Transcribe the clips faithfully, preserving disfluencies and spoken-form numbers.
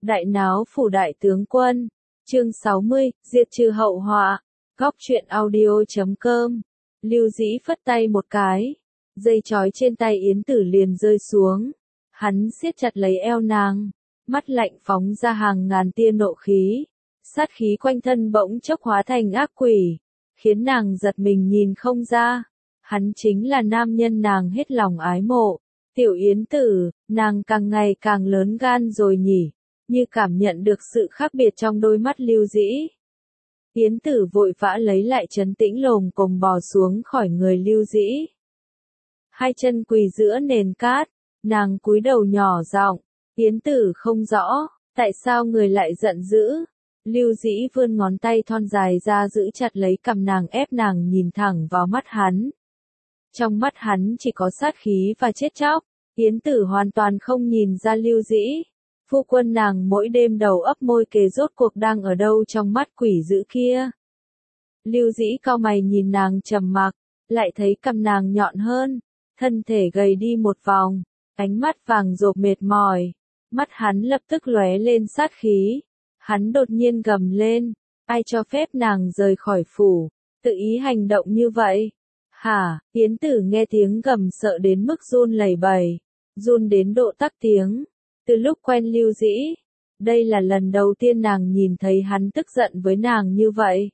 Đại náo phủ đại tướng quân. Chương sáu mươi, diệt trừ hậu họa. Góc truyện audio chấm com. Lưu Dĩ phất tay một cái, dây trói trên tay Yến Tử liền rơi xuống. Hắn siết chặt lấy eo nàng, mắt lạnh phóng ra hàng ngàn tia nộ khí. Sát khí quanh thân bỗng chốc hóa thành ác quỷ, khiến nàng giật mình nhìn không ra. Hắn chính là nam nhân nàng hết lòng ái mộ. Tiểu Yến Tử, nàng càng ngày càng lớn gan rồi nhỉ, như cảm nhận được sự khác biệt trong đôi mắt Lưu Dĩ. Yến Tử vội vã lấy lại trấn tĩnh lồm cồm bò xuống khỏi người Lưu Dĩ. Hai chân quỳ giữa nền cát, nàng cúi đầu nhỏ giọng, Yến Tử không rõ, tại sao người lại giận dữ. Lưu Dĩ vươn ngón tay thon dài ra giữ chặt lấy cằm nàng ép nàng nhìn thẳng vào mắt hắn. Trong mắt hắn chỉ có sát khí và chết chóc, Yến Tử hoàn toàn không nhìn ra Lưu Dĩ. Phu quân nàng mỗi đêm đầu ấp môi kề rốt cuộc đang ở đâu trong mắt quỷ dữ kia. Lưu Dĩ cau mày nhìn nàng trầm mặc, lại thấy cằm nàng nhọn hơn, thân thể gầy đi một vòng, ánh mắt vàng rộp mệt mỏi. Mắt hắn lập tức lóe lên sát khí. Hắn đột nhiên gầm lên, ai cho phép nàng rời khỏi phủ, tự ý hành động như vậy? Hả? Yến Tử nghe tiếng gầm sợ đến mức run lẩy bẩy, run đến độ tắc tiếng. Từ lúc quen Lưu Dĩ, đây là lần đầu tiên nàng nhìn thấy hắn tức giận với nàng như vậy.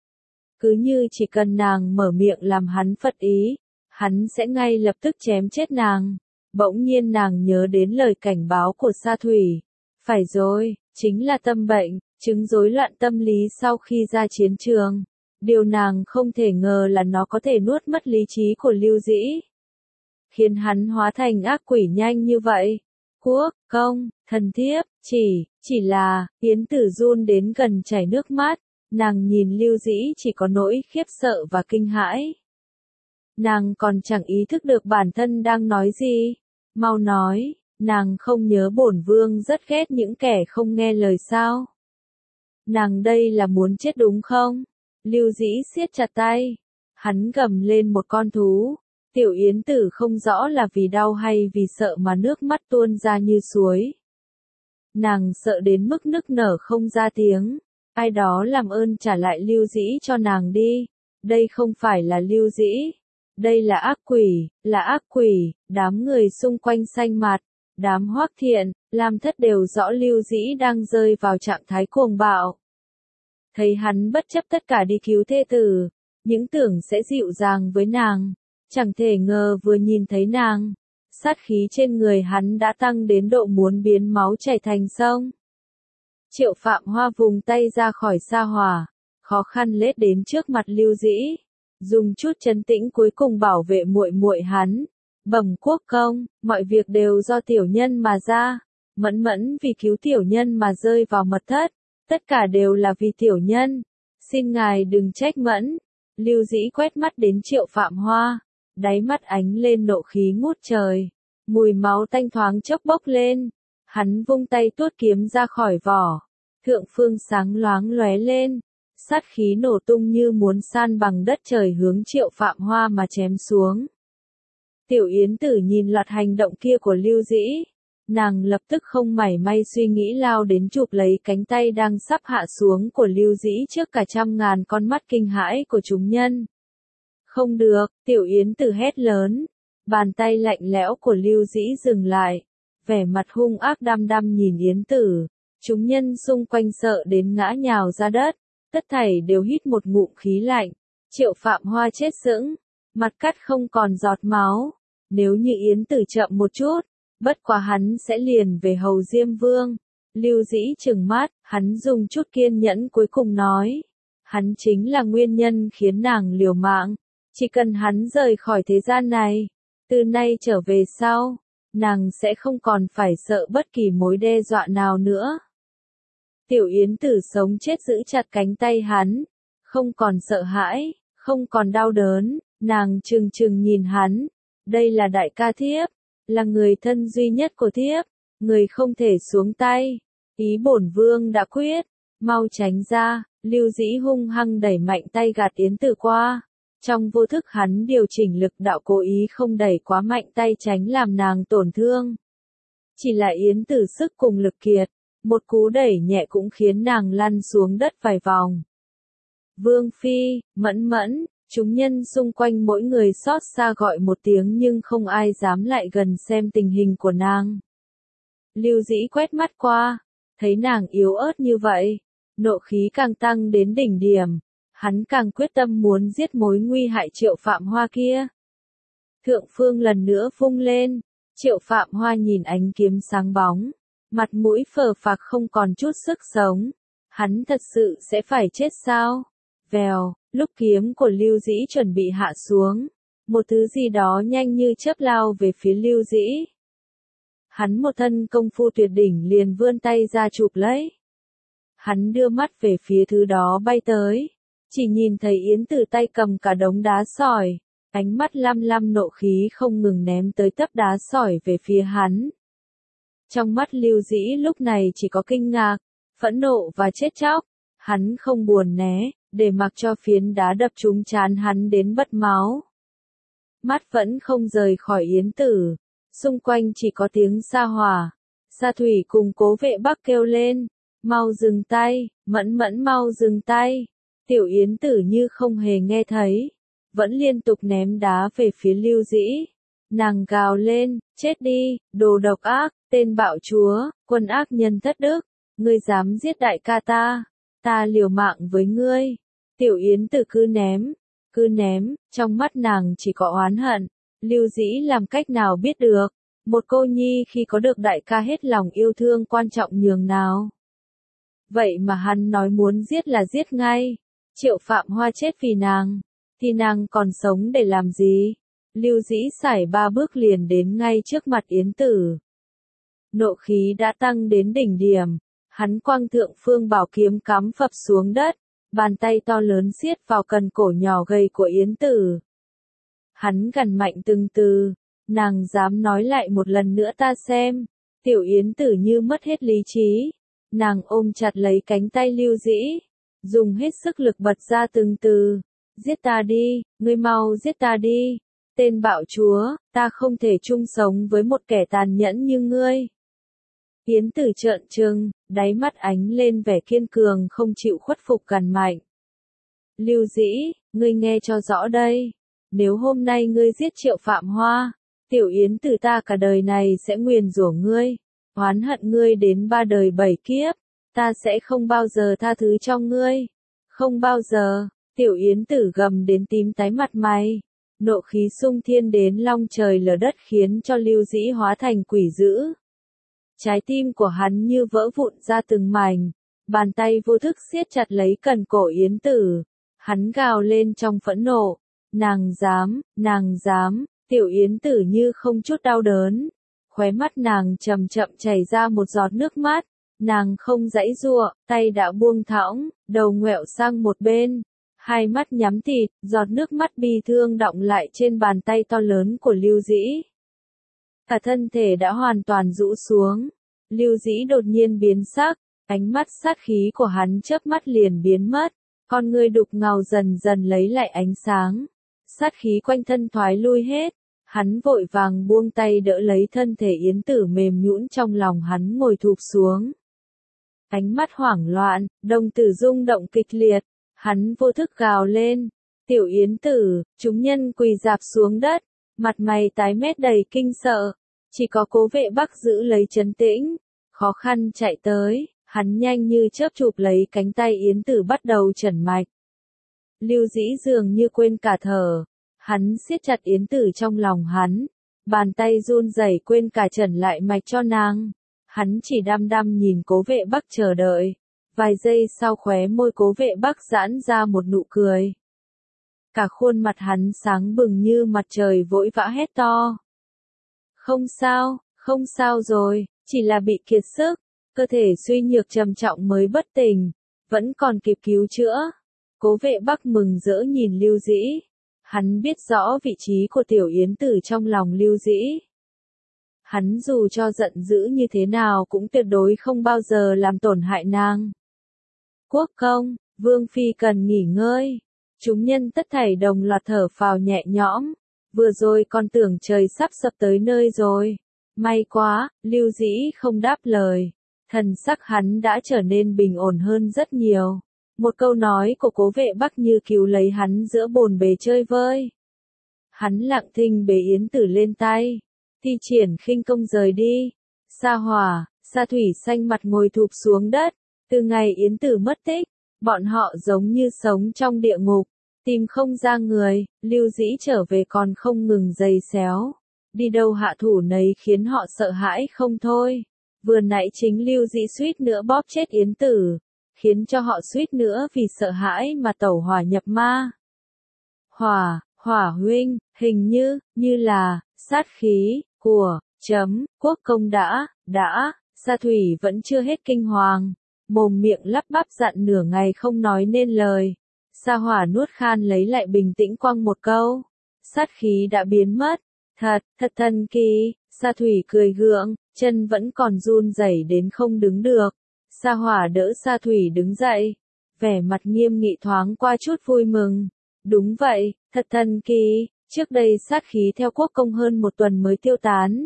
Cứ như chỉ cần nàng mở miệng làm hắn phật ý, hắn sẽ ngay lập tức chém chết nàng. Bỗng nhiên nàng nhớ đến lời cảnh báo của Sa Thủy. Phải rồi, chính là tâm bệnh, chứng rối loạn tâm lý sau khi ra chiến trường. Điều nàng không thể ngờ là nó có thể nuốt mất lý trí của Lưu Dĩ, khiến hắn hóa thành ác quỷ nhanh như vậy. Quốc, công, thần thiếp, chỉ, chỉ là, Yến Tử run đến gần chảy nước mắt, nàng nhìn Lưu Dĩ chỉ có nỗi khiếp sợ và kinh hãi. Nàng còn chẳng ý thức được bản thân đang nói gì. Mau nói, nàng không nhớ bổn vương rất ghét những kẻ không nghe lời sao? Nàng đây là muốn chết đúng không? Lưu Dĩ siết chặt tay, hắn gầm lên một con thú. Tiểu Yến Tử không rõ là vì đau hay vì sợ mà nước mắt tuôn ra như suối. Nàng sợ đến mức nức nở không ra tiếng. Ai đó làm ơn trả lại Lưu Dĩ cho nàng đi. Đây không phải là Lưu Dĩ. Đây là ác quỷ, là ác quỷ. Đám người xung quanh xanh mặt, đám Hoắc Thiện, Lam Thất đều rõ Lưu Dĩ đang rơi vào trạng thái cuồng bạo. Thấy hắn bất chấp tất cả đi cứu thê tử, những tưởng sẽ dịu dàng với nàng. Chẳng thể ngờ vừa nhìn thấy nàng, sát khí trên người hắn đã tăng đến độ muốn biến máu chảy thành sông. Triệu Phạm Hoa vùng tay ra khỏi sa hỏa, khó khăn lết đến trước mặt Lưu Dĩ, dùng chút trấn tĩnh cuối cùng bảo vệ muội muội hắn. Bẩm quốc công, mọi việc đều do tiểu nhân mà ra, Mẫn Mẫn vì cứu tiểu nhân mà rơi vào mật thất, tất cả đều là vì tiểu nhân, xin ngài đừng trách Mẫn. Lưu Dĩ quét mắt đến Triệu Phạm Hoa, đáy mắt ánh lên nộ khí ngút trời, mùi máu tanh thoáng chốc bốc lên. Hắn vung tay tuốt kiếm ra khỏi vỏ, thượng phương sáng loáng lóe lên, sát khí nổ tung như muốn san bằng đất trời hướng Triệu Phạm Hoa mà chém xuống. Tiểu Yến Tử nhìn loạt hành động kia của Lưu Dĩ, nàng lập tức không mảy may suy nghĩ lao đến chụp lấy cánh tay đang sắp hạ xuống của Lưu Dĩ trước cả trăm ngàn con mắt kinh hãi của chúng nhân. Không được, Tiểu Yến Tử hét lớn, bàn tay lạnh lẽo của Lưu Dĩ dừng lại, vẻ mặt hung ác đăm đăm nhìn Yến Tử. Chúng nhân xung quanh sợ đến ngã nhào ra đất, tất thảy đều hít một ngụm khí lạnh. Triệu Phạm Hoa chết sững, mặt cắt không còn giọt máu. Nếu như Yến Tử chậm một chút, bất quá hắn sẽ liền về hầu Diêm Vương. Lưu Dĩ trừng mắt, hắn dùng chút kiên nhẫn cuối cùng nói, hắn chính là nguyên nhân khiến nàng liều mạng. Chỉ cần hắn rời khỏi thế gian này, từ nay trở về sau, nàng sẽ không còn phải sợ bất kỳ mối đe dọa nào nữa. Tiểu Yến Tử sống chết giữ chặt cánh tay hắn, không còn sợ hãi, không còn đau đớn, nàng trừng trừng nhìn hắn, đây là đại ca thiếp, là người thân duy nhất của thiếp, người không thể xuống tay, ý bổn vương đã quyết, mau tránh ra. Lưu Dĩ hung hăng đẩy mạnh tay gạt Yến Tử qua. Trong vô thức hắn điều chỉnh lực đạo cố ý không đẩy quá mạnh tay tránh làm nàng tổn thương. Chỉ là Yến Tử sức cùng lực kiệt, một cú đẩy nhẹ cũng khiến nàng lăn xuống đất vài vòng. Vương Phi, Mẫn Mẫn, chúng nhân xung quanh mỗi người xót xa gọi một tiếng nhưng không ai dám lại gần xem tình hình của nàng. Lưu Dĩ quét mắt qua, thấy nàng yếu ớt như vậy, nộ khí càng tăng đến đỉnh điểm, hắn càng quyết tâm muốn giết mối nguy hại Triệu Phạm Hoa kia. Thượng phương lần nữa vung lên, Triệu Phạm Hoa nhìn ánh kiếm sáng bóng, mặt mũi phờ phạc không còn chút sức sống, hắn thật sự sẽ phải chết sao? Vèo, lúc kiếm của Lưu Dĩ chuẩn bị hạ xuống, một thứ gì đó nhanh như chớp lao về phía Lưu Dĩ. Hắn một thân công phu tuyệt đỉnh liền vươn tay ra chụp lấy. Hắn đưa mắt về phía thứ đó bay tới, chỉ nhìn thấy Yến Tử tay cầm cả đống đá sỏi, ánh mắt lam lam nộ khí không ngừng ném tới tấp đá sỏi về phía hắn. Trong mắt Lưu Dĩ lúc này chỉ có kinh ngạc, phẫn nộ và chết chóc, hắn không buồn né, để mặc cho phiến đá đập trúng trán hắn đến bật máu. Mắt vẫn không rời khỏi Yến Tử, xung quanh chỉ có tiếng Sa Hỏa, Sa Thủy cùng Cố Vệ Bắc kêu lên, mau dừng tay, Mẫn Mẫn mau dừng tay. Tiểu Yến Tử như không hề nghe thấy, vẫn liên tục ném đá về phía Lưu Dĩ. Nàng gào lên, chết đi, đồ độc ác, tên bạo chúa, quân ác nhân thất đức, ngươi dám giết đại ca ta, ta liều mạng với ngươi. Tiểu Yến Tử cứ ném, cứ ném, trong mắt nàng chỉ có oán hận. Lưu Dĩ làm cách nào biết được, một cô nhi khi có được đại ca hết lòng yêu thương quan trọng nhường nào. Vậy mà hắn nói muốn giết là giết ngay. Triệu Phạm Hoa chết vì nàng, thì nàng còn sống để làm gì? Lưu Dĩ sải ba bước liền đến ngay trước mặt Yến Tử. Nộ khí đã tăng đến đỉnh điểm, hắn quăng thượng phương bảo kiếm cắm phập xuống đất, bàn tay to lớn siết vào cần cổ nhỏ gầy của Yến Tử. Hắn gằn mạnh từng từ, nàng dám nói lại một lần nữa ta xem. Tiểu Yến Tử như mất hết lý trí, nàng ôm chặt lấy cánh tay Lưu Dĩ, dùng hết sức lực bật ra từng từ, giết ta đi, ngươi mau giết ta đi, tên bạo chúa, ta không thể chung sống với một kẻ tàn nhẫn như ngươi. Yến Tử trợn trừng, đáy mắt ánh lên vẻ kiên cường không chịu khuất phục gằn mạnh. Lưu Dĩ, ngươi nghe cho rõ đây, nếu hôm nay ngươi giết Triệu Phạm Hoa, Tiểu Yến Tử ta cả đời này sẽ nguyền rủa ngươi, oán hận ngươi đến ba đời bảy kiếp, ta sẽ không bao giờ tha thứ cho ngươi, không bao giờ. Tiểu Yến Tử gầm đến tím tái mặt mày, nộ khí xung thiên đến long trời lở đất khiến cho Lưu Dĩ hóa thành quỷ dữ. Trái tim của hắn như vỡ vụn ra từng mảnh, bàn tay vô thức siết chặt lấy cần cổ Yến Tử, hắn gào lên trong phẫn nộ, nàng dám, nàng dám. Tiểu Yến Tử như không chút đau đớn, khóe mắt nàng chậm chậm chảy ra một giọt nước mắt, nàng không giãy giụa, tay đã buông thõng, đầu ngoẹo sang một bên, hai mắt nhắm tịt, giọt nước mắt bi thương đọng lại trên bàn tay to lớn của Lưu Dĩ. Cả thân thể đã hoàn toàn rũ xuống, Lưu Dĩ đột nhiên biến sắc, ánh mắt sát khí của hắn chớp mắt liền biến mất, con ngươi đục ngầu dần dần lấy lại ánh sáng, sát khí quanh thân thoái lui hết. Hắn vội vàng buông tay đỡ lấy thân thể Yến Tử mềm nhũn trong lòng hắn ngồi thụp xuống. Ánh mắt hoảng loạn, đồng tử rung động kịch liệt, hắn vô thức gào lên. Tiểu Yến Tử, chúng nhân quỳ rạp xuống đất, mặt mày tái mét đầy kinh sợ. Chỉ có Cố Vệ Bắc giữ lấy trấn tĩnh, khó khăn chạy tới, hắn nhanh như chớp chụp lấy cánh tay Yến Tử bắt đầu chẩn mạch. Lưu Dĩ dường như quên cả thở. Hắn siết chặt Yến Tử trong lòng hắn, bàn tay run rẩy quên cả trần lại mạch cho nàng. Hắn chỉ đăm đăm nhìn Cố Vệ Bắc chờ đợi, vài giây sau khóe môi Cố Vệ Bắc giãn ra một nụ cười. Cả khuôn mặt hắn sáng bừng như mặt trời vội vã hét to. Không sao, không sao rồi, chỉ là bị kiệt sức, cơ thể suy nhược trầm trọng mới bất tỉnh, vẫn còn kịp cứu chữa. Cố Vệ Bắc mừng rỡ nhìn Lưu Dĩ. Hắn biết rõ vị trí của Tiểu Yến Tử trong lòng Lưu Dĩ. Hắn dù cho giận dữ như thế nào cũng tuyệt đối không bao giờ làm tổn hại nàng. Quốc công, Vương Phi cần nghỉ ngơi. Chúng nhân tất thảy đồng loạt thở phào nhẹ nhõm. Vừa rồi còn tưởng trời sắp sập tới nơi rồi. May quá, Lưu Dĩ không đáp lời. Thần sắc hắn đã trở nên bình ổn hơn rất nhiều. Một câu nói của Cố Vệ Bắc như cứu lấy hắn giữa bồn bề chơi vơi. Hắn lặng thinh bế Yến Tử lên tay, thi triển khinh công rời đi. Sa Hỏa, Sa Thủy xanh mặt ngồi thụp xuống đất. Từ ngày Yến Tử mất tích, bọn họ giống như sống trong địa ngục, tìm không ra người. Lưu Dĩ trở về còn không ngừng giày xéo, đi đâu hạ thủ nấy khiến họ sợ hãi không thôi. Vừa nãy chính Lưu Dĩ suýt nữa bóp chết Yến Tử, khiến cho họ suýt nữa vì sợ hãi mà tẩu hỏa nhập ma. Hỏa, Hỏa huynh, hình như, như là, sát khí, của, chấm, quốc công đã, đã, Sa Thủy vẫn chưa hết kinh hoàng, mồm miệng lắp bắp dặn nửa ngày không nói nên lời. Sa Hỏa nuốt khan lấy lại bình tĩnh quăng một câu, sát khí đã biến mất, thật, thật thần kỳ. Sa Thủy cười gượng, chân vẫn còn run rẩy đến không đứng được. Sa Hỏa đỡ Sa Thủy đứng dậy, vẻ mặt nghiêm nghị thoáng qua chút vui mừng. Đúng vậy, thật thần kỳ, trước đây sát khí theo quốc công hơn một tuần mới tiêu tán.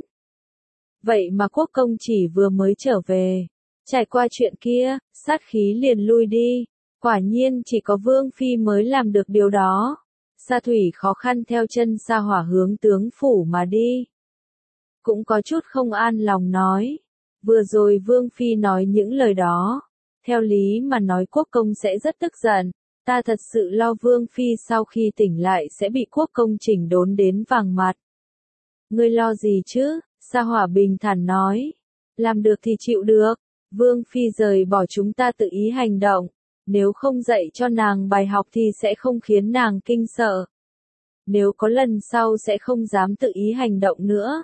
Vậy mà quốc công chỉ vừa mới trở về, trải qua chuyện kia, sát khí liền lui đi. Quả nhiên chỉ có Vương Phi mới làm được điều đó. Sa Thủy khó khăn theo chân Sa Hỏa hướng tướng phủ mà đi. Cũng có chút không an lòng nói. Vừa rồi Vương Phi nói những lời đó. Theo lý mà nói quốc công sẽ rất tức giận. Ta thật sự lo Vương Phi sau khi tỉnh lại sẽ bị quốc công chỉnh đốn đến vàng mặt. Ngươi lo gì chứ? Sa Hỏa bình thản nói. Làm được thì chịu được. Vương Phi rời bỏ chúng ta tự ý hành động. Nếu không dạy cho nàng bài học thì sẽ không khiến nàng kinh sợ. Nếu có lần sau sẽ không dám tự ý hành động nữa.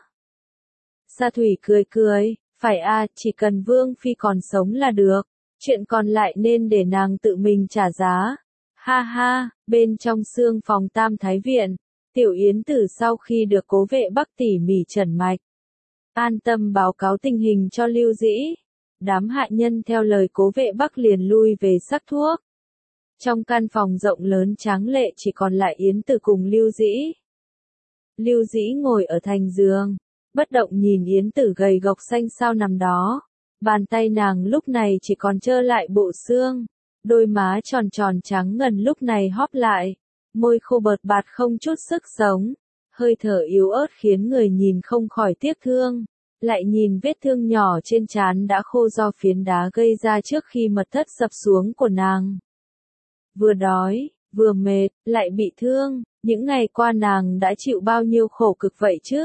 Sa Thủy cười cười, phải à, chỉ cần Vương Phi còn sống là được. Chuyện còn lại nên để nàng tự mình trả giá. Ha ha, bên trong xương phòng Tam Thái Viện, Tiểu Yến Tử sau khi được Cố Vệ Bắc tỉ mỉ trần mạch, an tâm báo cáo tình hình cho Lưu Dĩ. Đám hạ nhân theo lời Cố Vệ Bắc liền lui về sắc thuốc. Trong căn phòng rộng lớn tráng lệ chỉ còn lại Yến Tử cùng Lưu Dĩ. Lưu Dĩ ngồi ở thành giường, bất động nhìn Yến Tử gầy gộc xanh xao nằm đó. Bàn tay nàng lúc này chỉ còn trơ lại bộ xương, đôi má tròn tròn trắng ngần lúc này hóp lại, môi khô bợt bạt không chút sức sống, hơi thở yếu ớt khiến người nhìn không khỏi tiếc thương. Lại nhìn vết thương nhỏ trên trán đã khô do phiến đá gây ra trước khi mật thất sập xuống của nàng. Vừa đói, vừa mệt, lại bị thương, những ngày qua nàng đã chịu bao nhiêu khổ cực vậy chứ?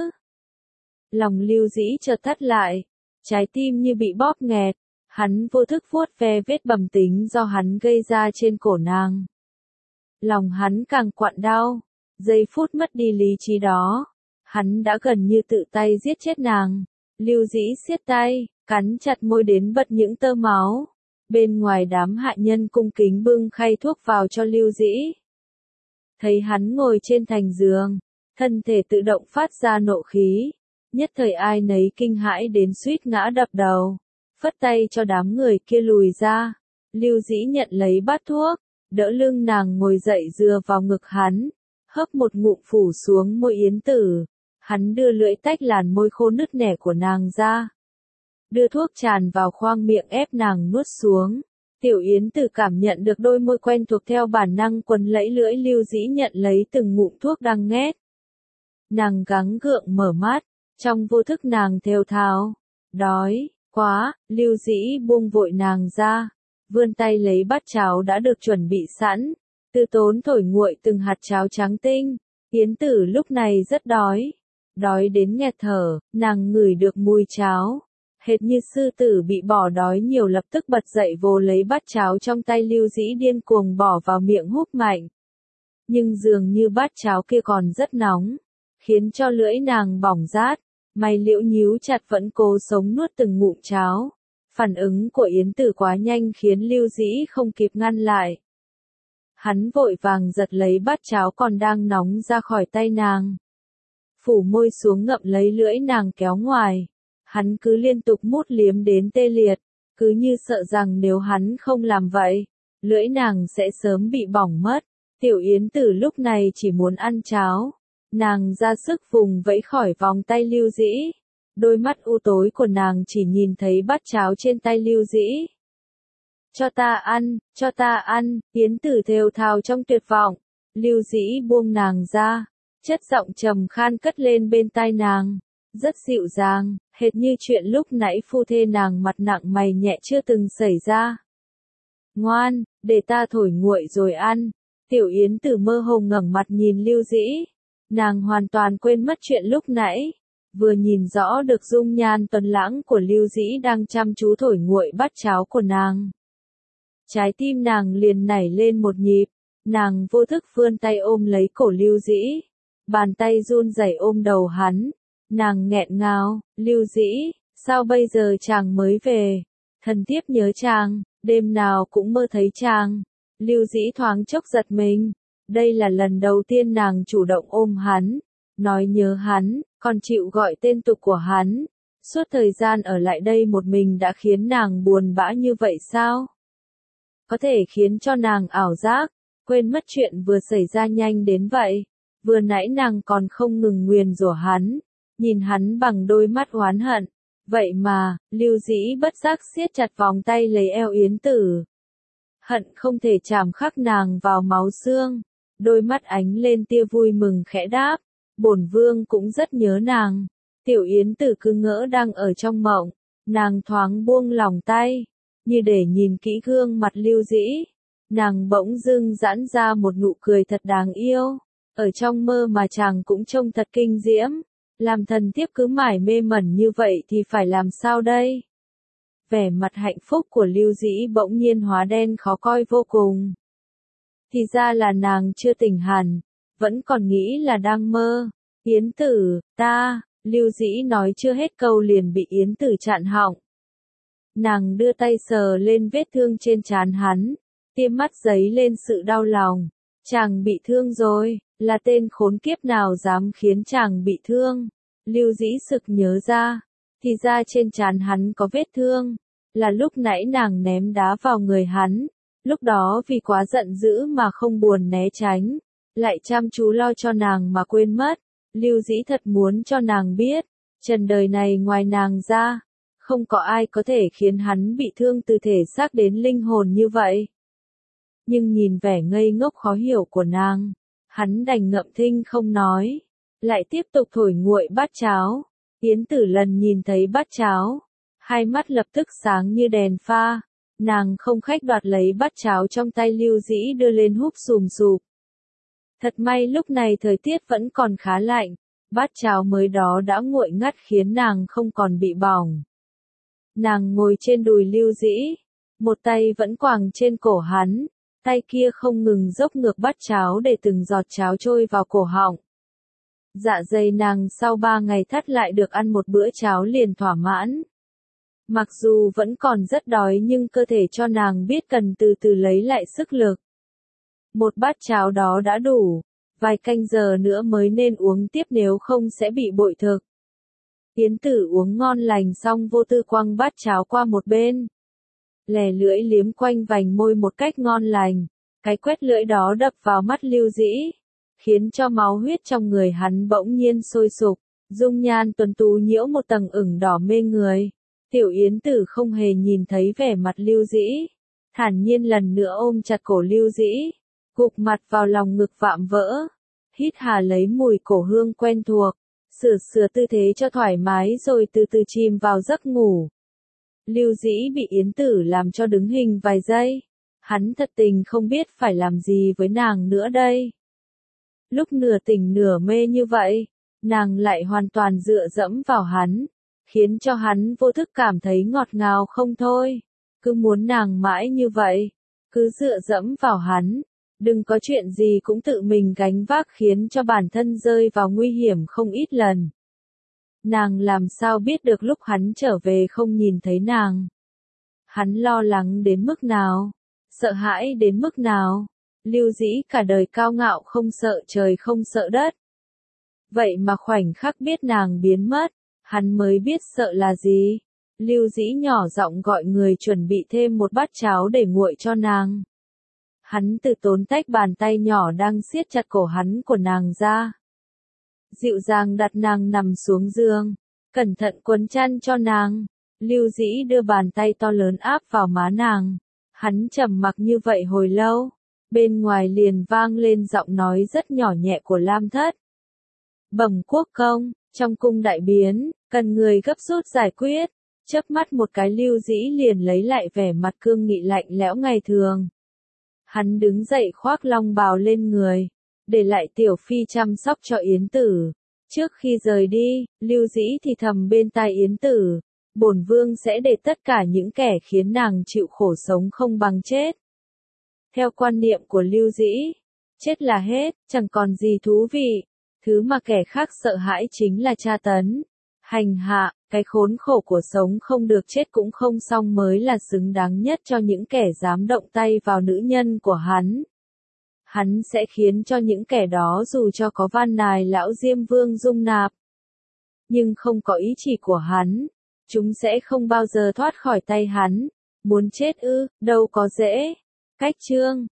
Lòng Lưu Dĩ chợt thắt lại, trái tim như bị bóp nghẹt, hắn vô thức vuốt ve vết bầm tính do hắn gây ra trên cổ nàng. Lòng hắn càng quặn đau, giây phút mất đi lý trí đó, hắn đã gần như tự tay giết chết nàng. Lưu Dĩ siết tay, cắn chặt môi đến bật những tơ máu. Bên ngoài đám hạ nhân cung kính bưng khay thuốc vào cho Lưu Dĩ. Thấy hắn ngồi trên thành giường, thân thể tự động phát ra nộ khí. Nhất thời ai nấy kinh hãi đến suýt ngã đập đầu. Phất tay cho đám người kia lùi ra. Lưu Dĩ nhận lấy bát thuốc, đỡ lưng nàng ngồi dậy dựa vào ngực hắn, hấp một ngụm phủ xuống môi Yến Tử. Hắn đưa lưỡi tách làn môi khô nứt nẻ của nàng ra. Đưa thuốc tràn vào khoang miệng ép nàng nuốt xuống. Tiểu Yến Tử cảm nhận được đôi môi quen thuộc theo bản năng quấn lấy lưỡi Lưu Dĩ nhận lấy từng ngụm thuốc đang nghét. Nàng gắng gượng mở mắt, trong vô thức nàng thều thào. Đói, quá, Lưu Dĩ buông vội nàng ra. Vươn tay lấy bát cháo đã được chuẩn bị sẵn. Từ tốn thổi nguội từng hạt cháo trắng tinh. Yến Tử lúc này rất đói. Đói đến nghẹt thở, nàng ngửi được mùi cháo. Hệt như sư tử bị bỏ đói nhiều lập tức bật dậy vồ lấy bát cháo trong tay Lưu Dĩ điên cuồng bỏ vào miệng húp mạnh. Nhưng dường như bát cháo kia còn rất nóng, khiến cho lưỡi nàng bỏng rát, mày liễu nhíu chặt vẫn cố sống nuốt từng ngụm cháo. Phản ứng của Yến Tử quá nhanh khiến Lưu Dĩ không kịp ngăn lại. Hắn vội vàng giật lấy bát cháo còn đang nóng ra khỏi tay nàng. Phủ môi xuống ngậm lấy lưỡi nàng kéo ngoài. Hắn cứ liên tục mút liếm đến tê liệt, cứ như sợ rằng nếu hắn không làm vậy, lưỡi nàng sẽ sớm bị bỏng mất. Tiểu Yến Tử lúc này chỉ muốn ăn cháo. Nàng ra sức vùng vẫy khỏi vòng tay Lưu Dĩ. Đôi mắt u tối của nàng chỉ nhìn thấy bát cháo trên tay Lưu Dĩ. Cho ta ăn, cho ta ăn, Yến Tử thều thào trong tuyệt vọng. Lưu Dĩ buông nàng ra, chất giọng trầm khan cất lên bên tai nàng, rất dịu dàng, hệt như chuyện lúc nãy phu thê nàng mặt nặng mày nhẹ chưa từng xảy ra. Ngoan, để ta thổi nguội rồi ăn. Tiểu Yến Tử mơ hồ ngẩng mặt nhìn Lưu Dĩ, nàng hoàn toàn quên mất chuyện lúc nãy, vừa nhìn rõ được dung nhan tuấn lãng của Lưu Dĩ đang chăm chú thổi nguội bát cháo của nàng. Trái tim nàng liền nảy lên một nhịp, nàng vô thức vươn tay ôm lấy cổ Lưu Dĩ, bàn tay run rẩy ôm đầu hắn, nàng nghẹn ngào, Lưu Dĩ, sao bây giờ chàng mới về, thần thiếp nhớ chàng, đêm nào cũng mơ thấy chàng. Lưu Dĩ thoáng chốc giật mình, đây là lần đầu tiên nàng chủ động ôm hắn, nói nhớ hắn, còn chịu gọi tên tục của hắn. Suốt thời gian ở lại đây một mình đã khiến nàng buồn bã như vậy sao? Có thể khiến cho nàng ảo giác, quên mất chuyện vừa xảy ra nhanh đến vậy. Vừa nãy nàng còn không ngừng nguyền rủa hắn, nhìn hắn bằng đôi mắt oán hận. Vậy mà, Lưu Dĩ bất giác siết chặt vòng tay lấy eo Yến Tử. Hận không thể chạm khắc nàng vào máu xương, đôi mắt ánh lên tia vui mừng khẽ đáp, bổn vương cũng rất nhớ nàng. Tiểu Yến Tử cứ ngỡ đang ở trong mộng, nàng thoáng buông lòng tay, như để nhìn kỹ gương mặt Lưu Dĩ, nàng bỗng dưng giãn ra một nụ cười thật đáng yêu, ở trong mơ mà chàng cũng trông thật kinh diễm, làm thần thiếp cứ mải mê mẩn như vậy thì phải làm sao đây? Vẻ mặt hạnh phúc của Lưu Dĩ bỗng nhiên hóa đen khó coi vô cùng. Thì ra là nàng chưa tỉnh hẳn, vẫn còn nghĩ là đang mơ. Yến Tử, ta, Lưu Dĩ nói chưa hết câu liền bị Yến Tử chặn họng. Nàng đưa tay sờ lên vết thương trên trán hắn, tia mắt giấy lên sự đau lòng. Chàng bị thương rồi, là tên khốn kiếp nào dám khiến chàng bị thương. Lưu Dĩ sực nhớ ra, thì ra trên trán hắn có vết thương, là lúc nãy nàng ném đá vào người hắn, lúc đó vì quá giận dữ mà không buồn né tránh, lại chăm chú lo cho nàng mà quên mất. Lưu Dĩ thật muốn cho nàng biết, trần đời này ngoài nàng ra, không có ai có thể khiến hắn bị thương từ thể xác đến linh hồn như vậy. Nhưng nhìn vẻ ngây ngốc khó hiểu của nàng, hắn đành ngậm thinh không nói, lại tiếp tục thổi nguội bát cháo. Yến Tử lần nhìn thấy bát cháo, hai mắt lập tức sáng như đèn pha, nàng không khách đoạt lấy bát cháo trong tay Lưu Dĩ đưa lên húp sùm sụp. Thật may lúc này thời tiết vẫn còn khá lạnh, bát cháo mới đó đã nguội ngắt khiến nàng không còn bị bỏng. Nàng ngồi trên đùi Lưu Dĩ, một tay vẫn quàng trên cổ hắn, tay kia không ngừng dốc ngược bát cháo để từng giọt cháo trôi vào cổ họng. Dạ dày nàng sau ba ngày thắt lại được ăn một bữa cháo liền thỏa mãn. Mặc dù vẫn còn rất đói nhưng cơ thể cho nàng biết cần từ từ lấy lại sức lực. Một bát cháo đó đã đủ, vài canh giờ nữa mới nên uống tiếp nếu không sẽ bị bội thực. Yến Tử uống ngon lành xong vô tư quăng bát cháo qua một bên. Lè lưỡi liếm quanh vành môi một cách ngon lành, cái quét lưỡi đó đập vào mắt Lưu Dĩ, khiến cho máu huyết trong người hắn bỗng nhiên sôi sục, dung nhan tuấn tú nhiễu một tầng ửng đỏ mê người. Tiểu Yến Tử không hề nhìn thấy vẻ mặt Lưu Dĩ, thản nhiên lần nữa ôm chặt cổ Lưu Dĩ, gục mặt vào lòng ngực vạm vỡ, hít hà lấy mùi cổ hương quen thuộc, sửa sửa tư thế cho thoải mái rồi từ từ chìm vào giấc ngủ. Lưu Dĩ bị Yến Tử làm cho đứng hình vài giây, hắn thật tình không biết phải làm gì với nàng nữa đây. Lúc nửa tỉnh nửa mê như vậy, nàng lại hoàn toàn dựa dẫm vào hắn, khiến cho hắn vô thức cảm thấy ngọt ngào không thôi, cứ muốn nàng mãi như vậy, cứ dựa dẫm vào hắn, đừng có chuyện gì cũng tự mình gánh vác khiến cho bản thân rơi vào nguy hiểm không ít lần. Nàng làm sao biết được lúc hắn trở về không nhìn thấy nàng? Hắn lo lắng đến mức nào? Sợ hãi đến mức nào? Lưu Dĩ cả đời cao ngạo không sợ trời không sợ đất. Vậy mà khoảnh khắc biết nàng biến mất, hắn mới biết sợ là gì. Lưu Dĩ nhỏ giọng gọi người chuẩn bị thêm một bát cháo để nguội cho nàng. Hắn từ tốn tách bàn tay nhỏ đang siết chặt cổ hắn của nàng ra. Dịu dàng đặt nàng nằm xuống giường, cẩn thận quấn chăn cho nàng. Lưu Dĩ đưa bàn tay to lớn áp vào má nàng. Hắn trầm mặc như vậy hồi lâu. Bên ngoài liền vang lên giọng nói rất nhỏ nhẹ của Lam Thất. Bẩm quốc công, trong cung đại biến, cần người gấp rút giải quyết. Chớp mắt một cái Lưu Dĩ liền lấy lại vẻ mặt cương nghị lạnh lẽo ngày thường. Hắn đứng dậy khoác long bào lên người, để lại Tiểu Phi chăm sóc cho Yến Tử. Trước khi rời đi, Lưu Dĩ thì thầm bên tai Yến Tử, bổn vương sẽ để tất cả những kẻ khiến nàng chịu khổ sống không bằng chết. Theo quan niệm của Lưu Dĩ, chết là hết, chẳng còn gì thú vị. Thứ mà kẻ khác sợ hãi chính là tra tấn, hành hạ, cái khốn khổ của sống không được chết cũng không xong mới là xứng đáng nhất cho những kẻ dám động tay vào nữ nhân của hắn. Hắn sẽ khiến cho những kẻ đó dù cho có van nài lão Diêm Vương dung nạp, nhưng không có ý chỉ của hắn, chúng sẽ không bao giờ thoát khỏi tay hắn. Muốn chết ư, đâu có dễ. Cách chương